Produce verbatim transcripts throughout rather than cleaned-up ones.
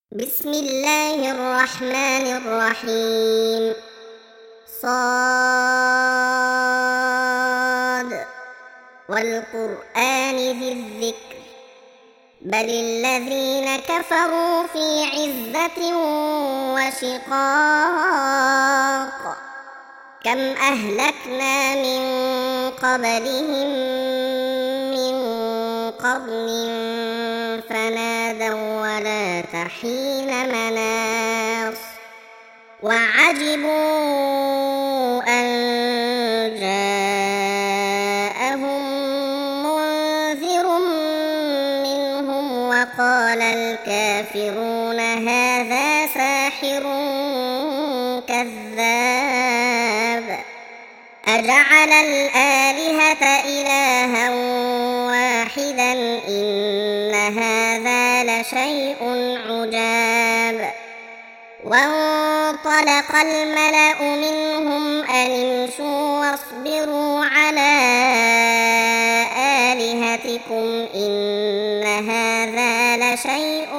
بسم الله الرحمن الرحيم. صاد والقرآن ذي الذكر بل الذين كفروا في عزة وشقاق كم أهلكنا من قبلهم من قرن فنادوا ولا تحين مناص وعجبوا أن جاءهم منذر منهم وقال الكافرون هذا ساحر كذاب أجعل الآلهة إلها واحدا إن هذا لشيء عجاب. وانطلق الملأ منهم أن امشوا واصبروا على آلهتكم إن هذا لشيء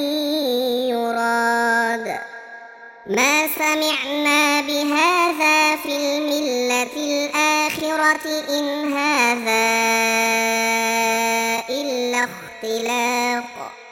يراد ما سمعنا بهذا في الملة الآخرة إن هذا إلا اختلاق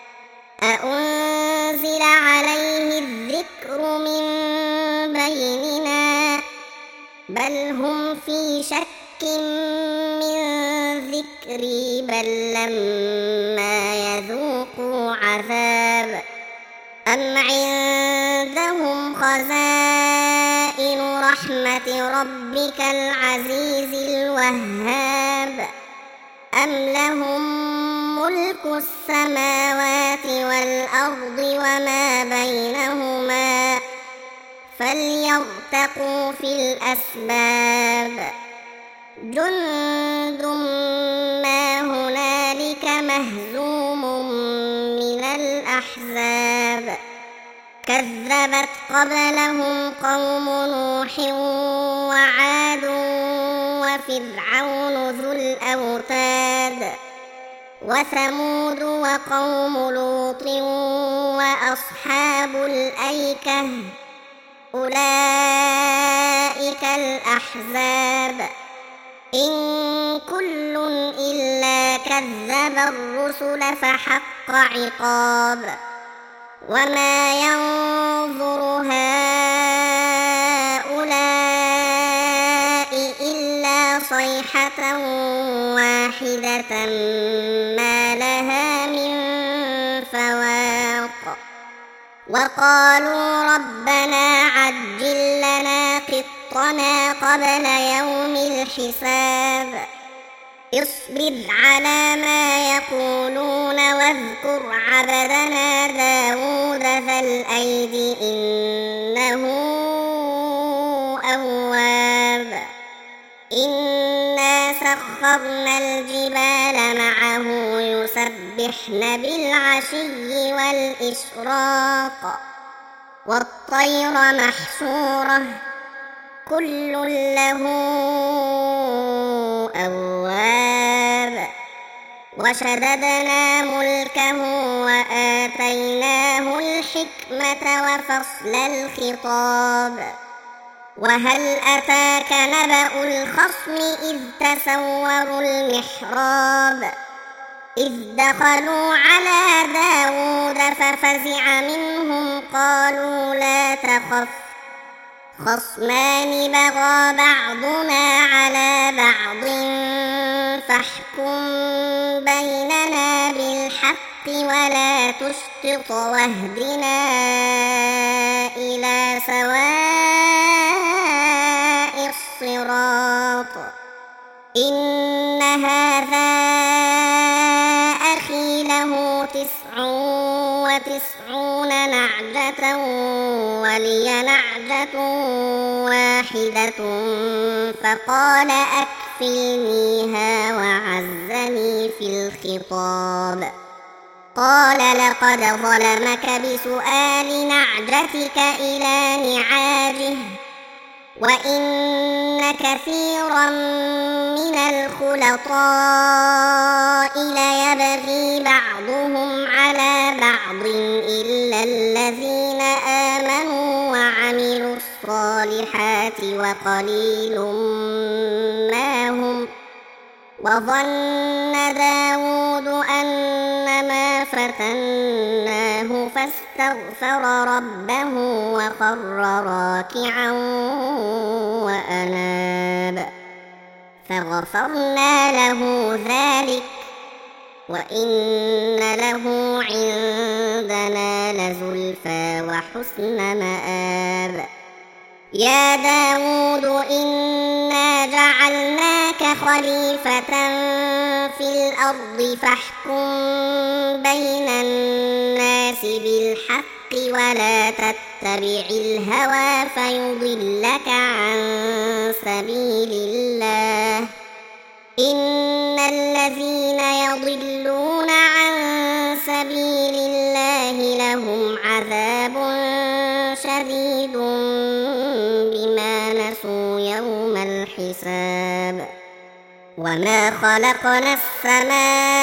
أأنزل عليه الذكر من بيننا بل هم في شك من ذكري بل لما يذوقوا عذاب أم عندهم خزائن رحمة ربك العزيز الوهاب أم لهم ملك السماوات والأرض وما بينهما فليرتقوا في الأسباب جند ما هنالك مهزوم من الأحزاب كذبت قبلهم قوم نوح وعاد وفرعون ذو الأوتاد وثمود وقوم لوط وأصحاب الأيكة أولئك الأحزاب إن كل إلا كذب الرسل فحق عقاب وما ينظر هؤلاء إلا صيحة واحدة ما لها من فواق وقالوا ربنا عجل لنا قطنا قبل يوم الحساب اصبر على ما يقولون واذكر عبدنا داود ذا الأيد إنه أواب إنا سخرنا الجبال معه يسبحن بالعشي والإشراق والطير محشورة كل له أواب وشددنا ملكه وآتيناه الحكمة وفصل الخطاب وهل أتاك نبأ الخصم إذ تسوروا المحراب إذ دخلوا على داود ففزع منهم قالوا لا تخف خصمان بغى بعضنا على بعض فاحكم بيننا بالحق ولا تشطط واهدنا إلى سواء الصراط إن هذا أخي له تسع وتسعون نعجة ولي نعجة واحدة فقال أكفلنيها وعزني في الخطاب قال لقد ظلمك بسؤال نعجتك إلى نعاجه وإن كثيرا من الخلطاء ليبغي بعضهم على بعض إلا الذين الصالحات وقليل ما هم. وظن داود أنما فتناه فاستغفر ربه وخر راكعا وأناب فغفرنا له ذلك وإن له عندنا لزلفى وحسن مآب. يا داود إنا جعلناك خليفة في الأرض فاحكم بين الناس بالحق ولا تتبع الهوى فيضلك عن سبيل الله. إن الذين يضلون عن سبيل الله لهم عذاب شديد بما نسوا يوم الحساب. وما خلقنا السماء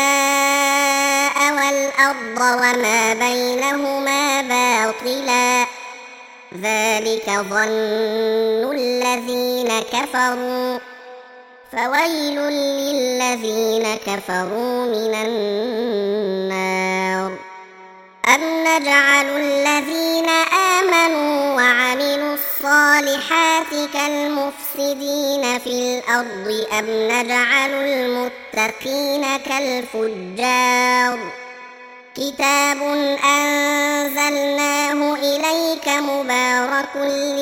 والأرض وما بينهما باطلا ذلك ظن الذين كفروا فويل للذين كفروا من النار. أم نجعل الذين آمنوا وعملوا الصالحات كالمفسدين في الأرض أم نجعل المتقين كالفجار. كتاب أنزلناه إليك مبارك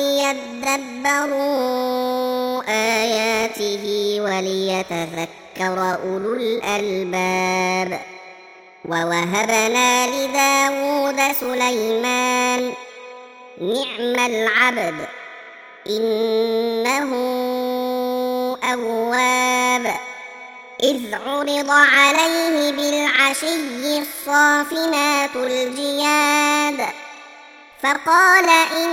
ليدبروا آياته وليتذكر أولو الألباب. ووهبنا لداود سليمان نعم العبد إنه أواب. إذ عرض عليه بالعشي الصافنات الجياد فقال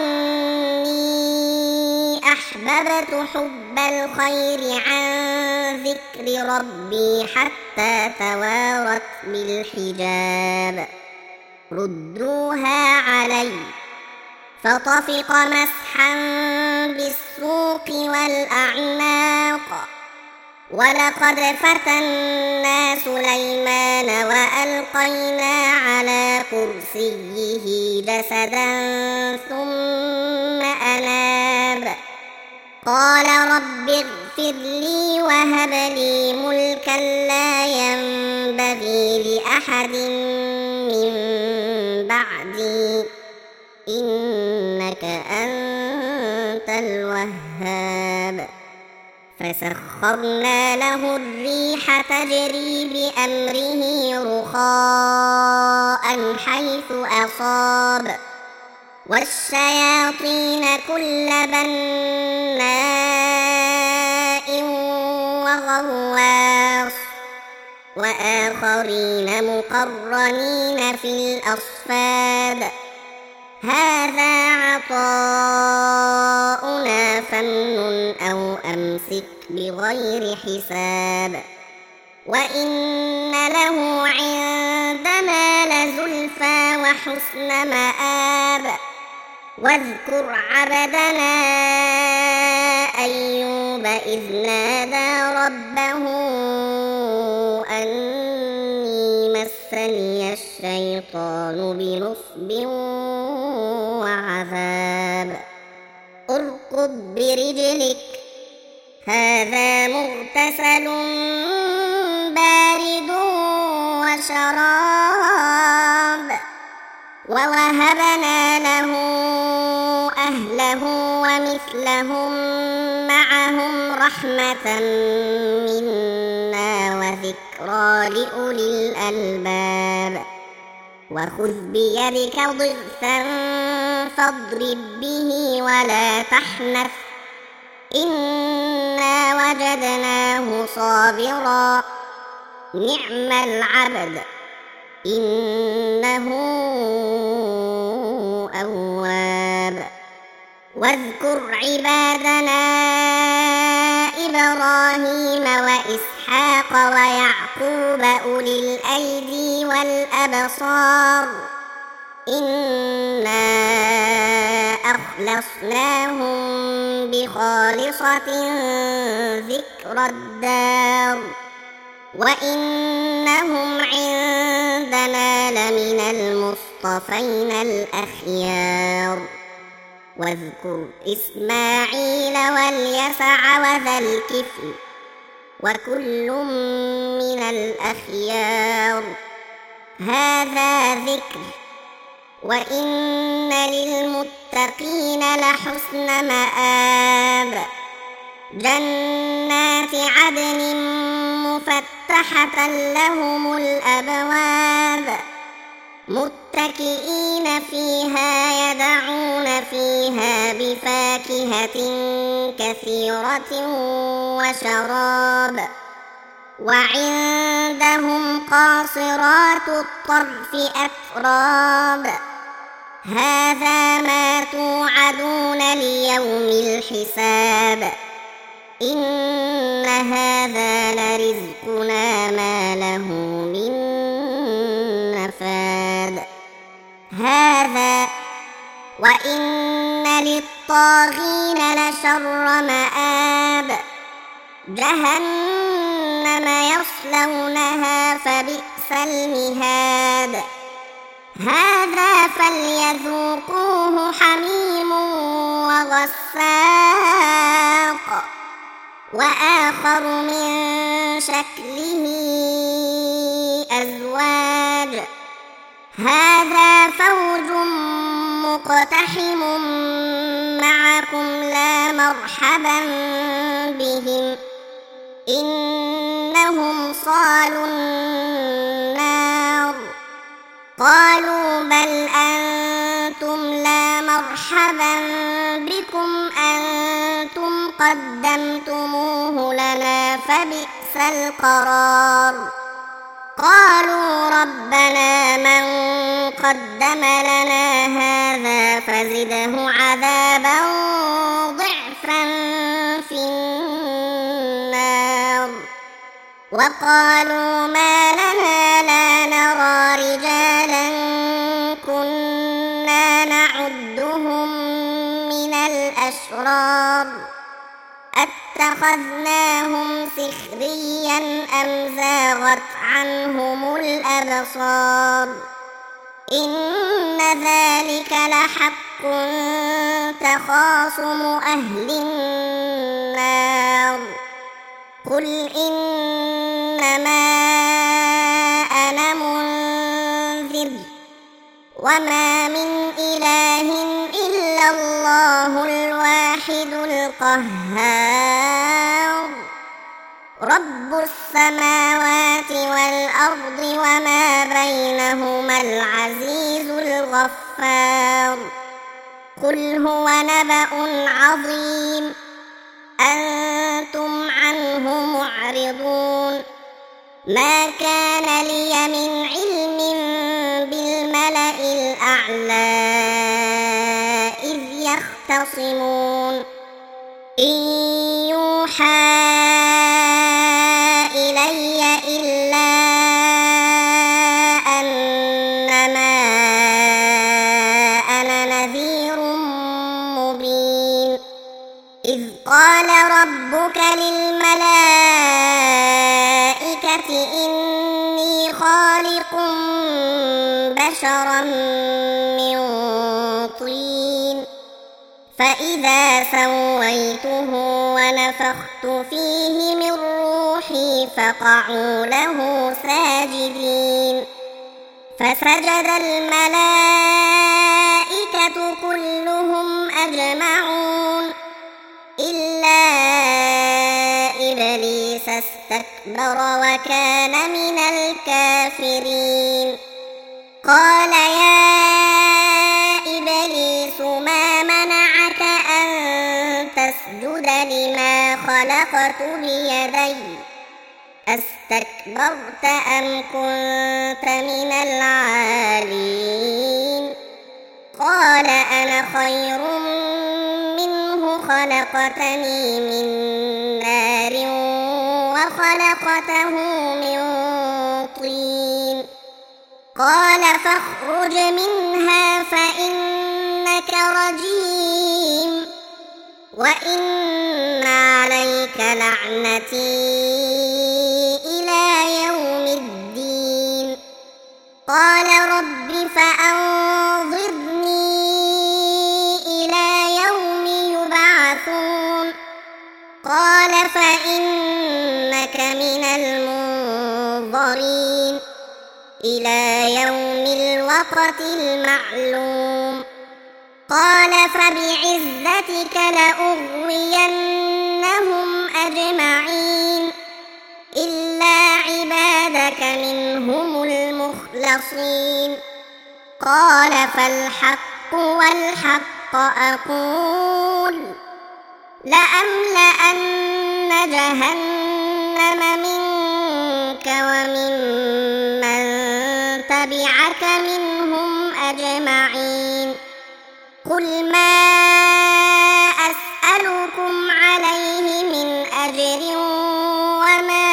إني أحببت حب الخير عن ذكر ربي حتى توارت بالحجاب. ردوها علي فطفق مسحا بالسوق والأعناق. ولقد فتنا سليمان وألقينا على كرسيه جسدا ثم أناب قال رب اغفر لي وهب لي ملكا لا ينبغي لأحد من بعدي إنك أنت الوهاب. فسخرنا له الريح تجري بأمره رخاء حيث أصاب والشياطين كل بناء وغواص وآخرين مقرنين في الأصفاد. هذا عطاؤنا فامنن أو أمسك بغير حساب. وإن له عندنا لزلفى وحسن مآب. واذكر عبدنا أيوب إذ نادى ربه أني مسني الشيطان بنصب وعذاب. اركض برجلك هذا مغتسل بارد وشراب. ووهبنا له أهله ومثلهم معهم رحمة منا وذكرى لأولي الألباب. وخذ بيدك ضغثا فاضرب به ولا تحنث إنا وجدناه صابرا نعم العبد إنه أواب. واذكر عبادنا إبراهيم وإسحاق ويعقوب أولي الأيدي والأبصار إنا أخلصناهم أخلصناهم بخالصة ذكر الدار وإنهم عندنا لمن المصطفين الأخيار واذكر إسماعيل واليسع وذا الكفل وكل من الأخيار هذا ذكر وإن للمتقين لحسن مآب جنات عدن مفتحة لهم الأبواب متكئين فيها يدعون فيها بفاكهة كثيرة وشراب وعندهم قاصرات الطرف أتراب هذا ما توعدون ليوم الحساب إن هذا لرزقنا ما له من نفاد هذا وإن للطاغين لشر مآب جهنم يصلونها فبئس المهاد هذا فليذوقوه حميم وغساق وآخر من شكله أزواج هذا فوج مقتحم معكم لا مرحبا بهم إنهم صالوا النار قالوا بل أنتم لا مرحبا بكم أنتم قدمتموه لنا فبئس القرار قالوا ربنا من قدم لنا هذا فزده عذابا ضعفا في النار وقالوا ما لنا لا نرى رجالا كنا نعدهم من الأشرار أتخذناهم سخريا أم زاغت عنهم الأبصار إن ذلك لحق تخاصم أهل النار قل إنما أنا منذر وما من إله إلا الله الواحد القهار رب السماوات والأرض وما بينهما العزيز الغفار قل هو نبأ عظيم أنتم عنه معرضون ما كان لي من علم بالملأ الأعلى إذ يختصمون إن يوحى إلي إلا أنما أنا نذير مبين إذ قال ربك للملائكة إني خالق بشرا من طين فإذا سويته ونفخت فيه من روحي فقعوا له ساجدين فسجد الملائكة كلهم أجمعون إلا إبليس استكبر وكان من الكافرين قال يا إبليس ما منعك أن تسجد لما خلقت بيدي أستكبرت أم كنت من العالين قال أنا خير منه خلقتني من نار وخلقته من طين قال فاخرج منها فإنك رجيم وإن عليك لعنتي إلى يوم الدين قال رب فأنظرني إلى يوم يبعثون قال فإنك من المنظرين إلى يوم الوقت المعلوم قال فبعزتك لأغوينهم أجمعين إلا عبادك منهم المخلصين قال فالحق والحق أقول لأملأن جهنم منك ومن من تبعك منهم أجمعين قل ما أسألكم عليه من أجر وما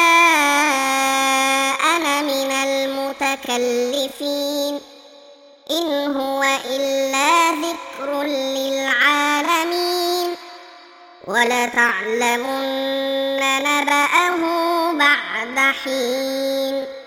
أنا من المتكلفين إن هو إلا ذكر للعالمين ولتعلمن نبأه بعد حين